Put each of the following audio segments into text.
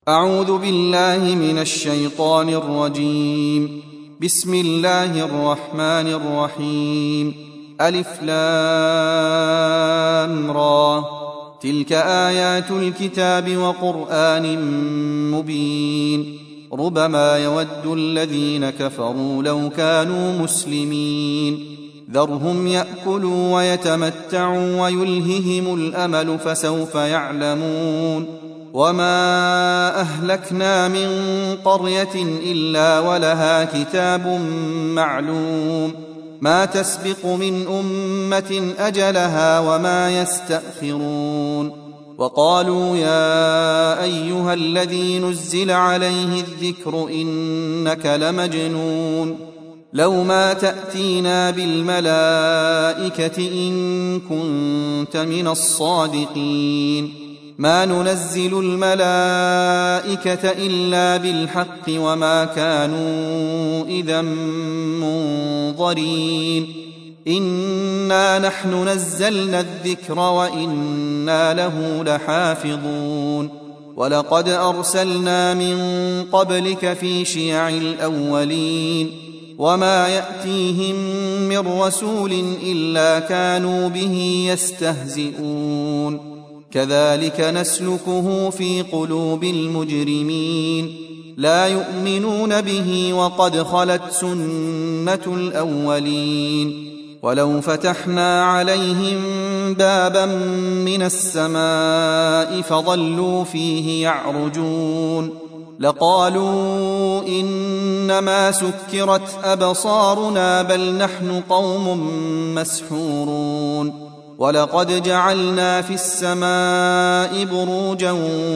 أعوذ بالله من الشيطان الرجيم. بسم الله الرحمن الرحيم. ألف لام را. تلك آيات الكتاب وقرآن مبين. ربما يود الذين كفروا لو كانوا مسلمين. ذرهم يأكلوا ويتمتعوا ويلههم الأمل فسوف يعلمون. وما أهلكنا من قرية إلا ولها كتاب معلوم ما تسبق من أمة أجلها وما يستأخرون. وقالوا يا أيها الذي نزل عليه الذكر إنك لمجنون لو ما تأتينا بالملائكة إن كنت من الصادقين. ما ننزل الملائكة إلا بالحق وما كانوا إذا منظرين. إنا نحن نزلنا الذكر وإنا له لحافظون. ولقد أرسلنا من قبلك في شيع الأولين وما يأتيهم من رسول إلا كانوا به يستهزئون. كذلك نسلكه في قلوب المجرمين لا يؤمنون به وقد خلت سنة الأولين. ولو فتحنا عليهم بابا من السماء فظلوا فيه يعرجون لقالوا إنما سكرت أبصارنا بل نحن قوم مسحورون. ولقد جعلنا في السماء بروجا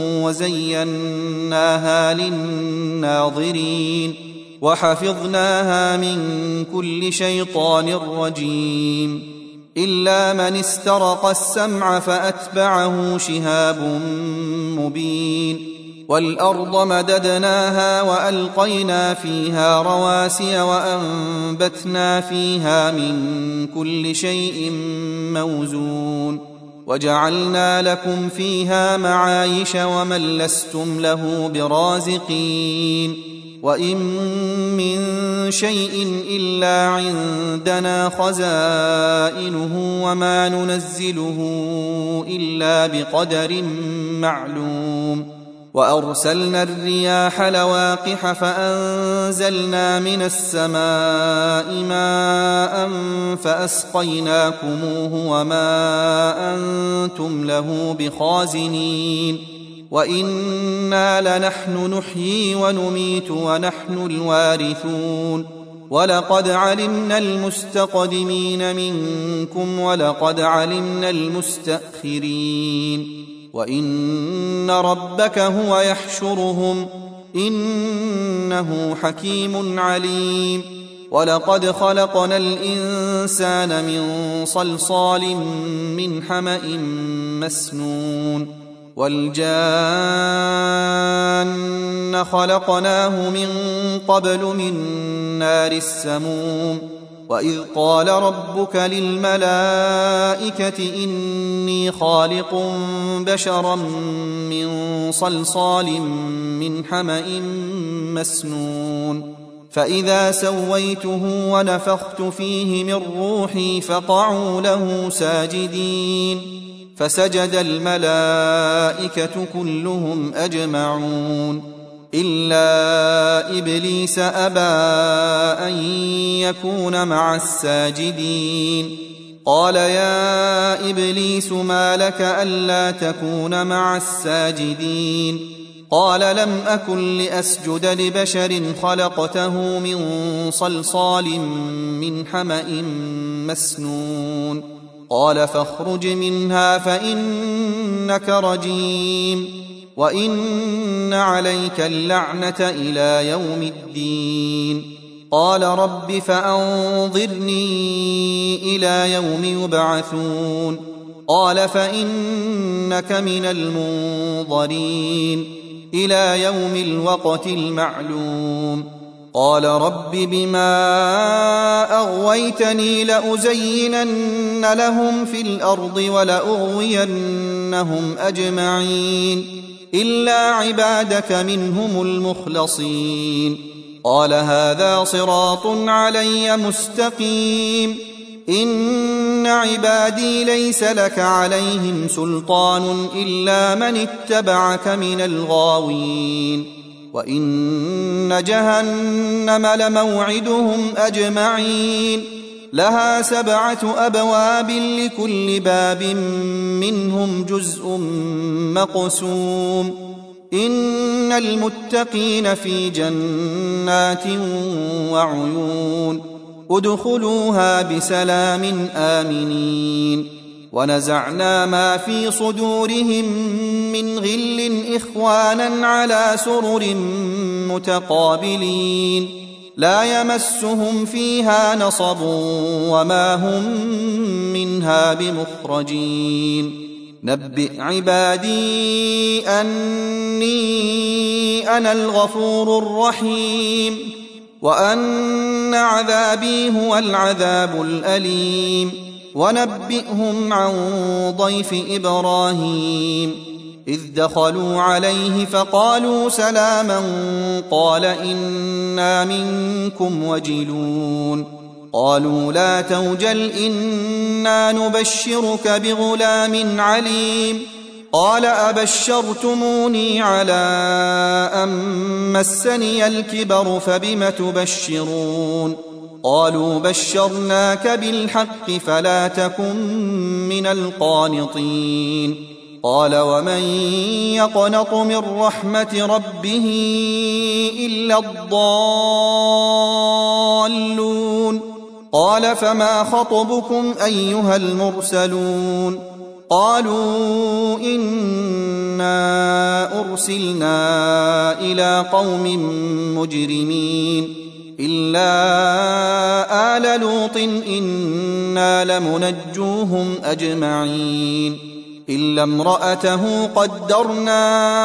وزيناها للناظرين وحفظناها من كل شيطان رجيم إلا من استرق السمع فأتبعه شهاب مبين. والأرض مددناها وألقينا فيها رواسي وأنبتنا فيها من كل شيء موزون وجعلنا لكم فيها معايش ومن لستم له برازقين. وإن من شيء إلا عندنا خزائنه وما ننزله إلا بقدر معلوم. وأرسلنا الرياح لواقح فأنزلنا من السماء ماء فأسقيناكموه وما أنتم له بخازنين. وإنا لنحن نحيي ونميت ونحن الوارثون. ولقد علمنا المستقدمين منكم ولقد علمنا المستأخرين. وإن ربك هو يحشرهم إنه حكيم عليم. ولقد خلقنا الإنسان من صلصال من حمأ مسنون. والجان خلقناه من قبل من نار السموم. وإذ قال ربك للملائكة إني خالق بشرا من صلصال من حمأ مسنون. فإذا سويته ونفخت فيه من روحي فقعوا له ساجدين فسجد الملائكة كلهم أجمعون إلا إبليس أبى أن يكون مع الساجدين. قال يا إبليس ما لك ألا تكون مع الساجدين؟ قال لم أكن لأسجد لبشر خلقته من صلصال من حمأ مسنون. قال فاخرج منها فإنك رجيم وإن عليك اللعنة إلى يوم الدين. قال رب فأنظرني إلى يوم يبعثون. قال فإنك من المنظرين إلى يوم الوقت المعلوم. قال رب بما أغويتني لأزينن لهم في الأرض ولأغوينهم أجمعين إلا عبادك منهم المخلصين. قال هذا صراط علي مستقيم. إن عبادي ليس لك عليهم سلطان إلا من اتبعك من الغاوين. وإن جهنم لموعدهم أجمعين. لها 7 أبواب لكل باب منهم جزء مقسوم. إن المتقين في جنات وعيون. ادخلوها بسلام آمنين. ونزعنا ما في صدورهم من غل إخوانا على سرر متقابلين. لا يمسهم فيها نصب وما هم منها بمخرجين. نبئ عبادي أني أنا الغفور الرحيم وأن عذابي هو العذاب الأليم. ونبئهم عن ضيف إبراهيم إذ دخلوا عليه فقالوا سلاما قال إنا منكم وجلون. قالوا لا توجل إنا نبشرك بغلام عليم. قال أبشرتموني على أن مسني الكبر فبم تبشرون. قالوا بشرناك بالحق فلا تكن من القانطين. قال ومن يقنط من رحمة ربه إلا الضالون. قال فما خطبكم أيها المرسلون. قالوا إنا أرسلنا إلى قوم مجرمين إلا آل لوط إنا لمنجوهم أجمعين إلا امرأته قدرنا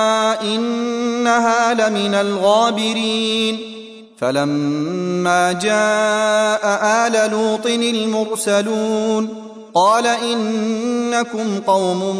إنها لمن الغابرين. فلما جاء آل لوط المرسلون قال إنكم قوم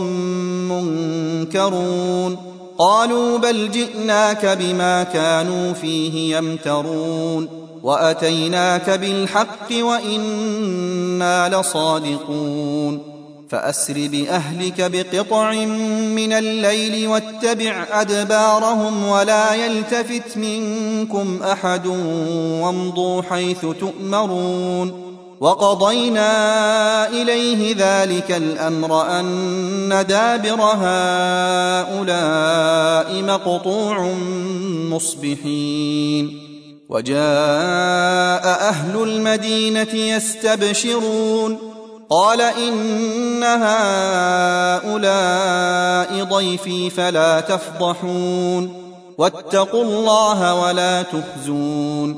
منكرون. قالوا بل جئناك بما كانوا فيه يمترون وأتيناك بالحق وإنا لصادقون. فأسر بأهلك بقطع من الليل واتبع أدبارهم ولا يلتفت منكم أحد وامضوا حيث تؤمرون. وقضينا إليه ذلك الأمر أن دابر هؤلاء مقطوع مصبحين. وجاء أهل المدينة يستبشرون قال إن هؤلاء ضيفي فلا تفضحون واتقوا الله ولا تخزون.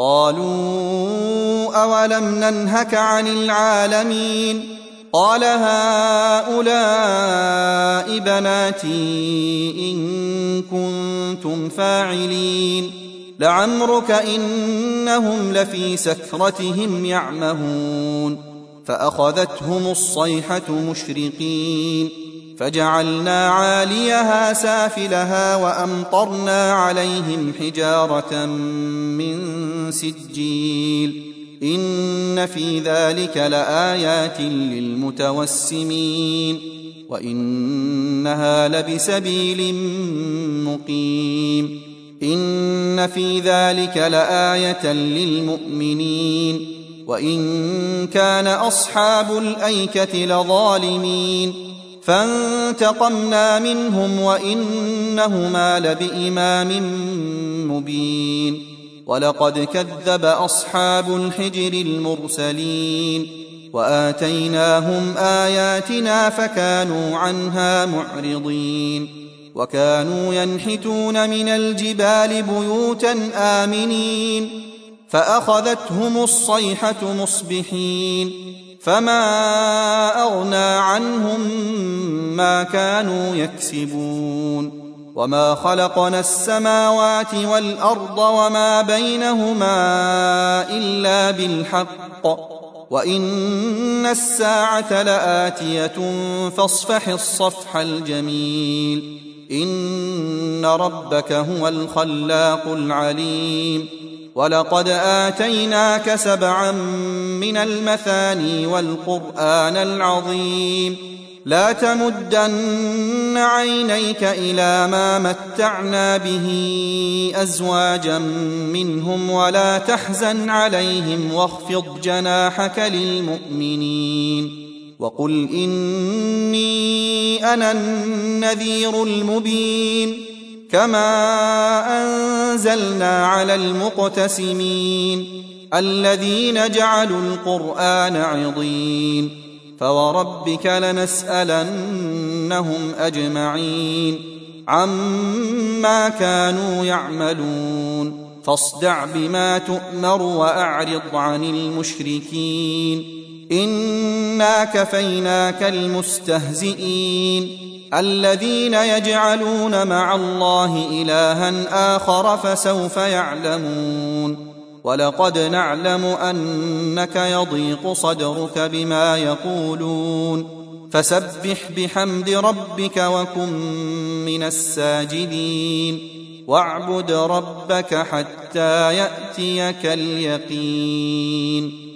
قالوا أولم ننهك عن العالمين. قال هؤلاء بناتي إن كنتم فاعلين. لعمرك إنهم لفي سكرتهم يعمهون. فأخذتهم الصيحة مشرقين فجعلنا عاليها سافلها وأمطرنا عليهم حجارة من سجيل. إن في ذلك لآيات للمتوسمين وإنها لبسبيل مقيم. إن في ذلك لآية للمؤمنين وإن كان أصحاب الأيكة لظالمين. فانتقمنا منهم وإنهما لبإمام مبين. ولقد كذب أصحاب الحجر المرسلين وآتيناهم آياتنا فكانوا عنها معرضين. وكانوا ينحتون من الجبال بيوتا آمنين فأخذتهم الصيحة مصبحين فما أغنى عنهم ما كانوا يكسبون. وما خلقنا السماوات والأرض وما بينهما إلا بالحق وإن الساعة لآتية فاصفح الصفح الجميل. إن ربك هو الخلاق العليم ولقد آتيناك 7 من المثاني والقرآن العظيم لا تمدن عينيك إلى ما متعنا به أزواجا منهم ولا تحزن عليهم واخفض جناحك للمؤمنين وقل إني أنا النذير المبين كما أنزلنا على المقتسمين الذين جعلوا القرآن عضين فوربك لنسألنهم أجمعين عما كانوا يعملون فاصدع بما تؤمر وأعرض عن المشركين إنا كفيناك المستهزئين الذين يجعلون مع الله إلها آخر فسوف يعلمون ولقد نعلم أنك يضيق صدرك بما يقولون فسبح بحمد ربك وكن من الساجدين واعبد ربك حتى يأتيك اليقين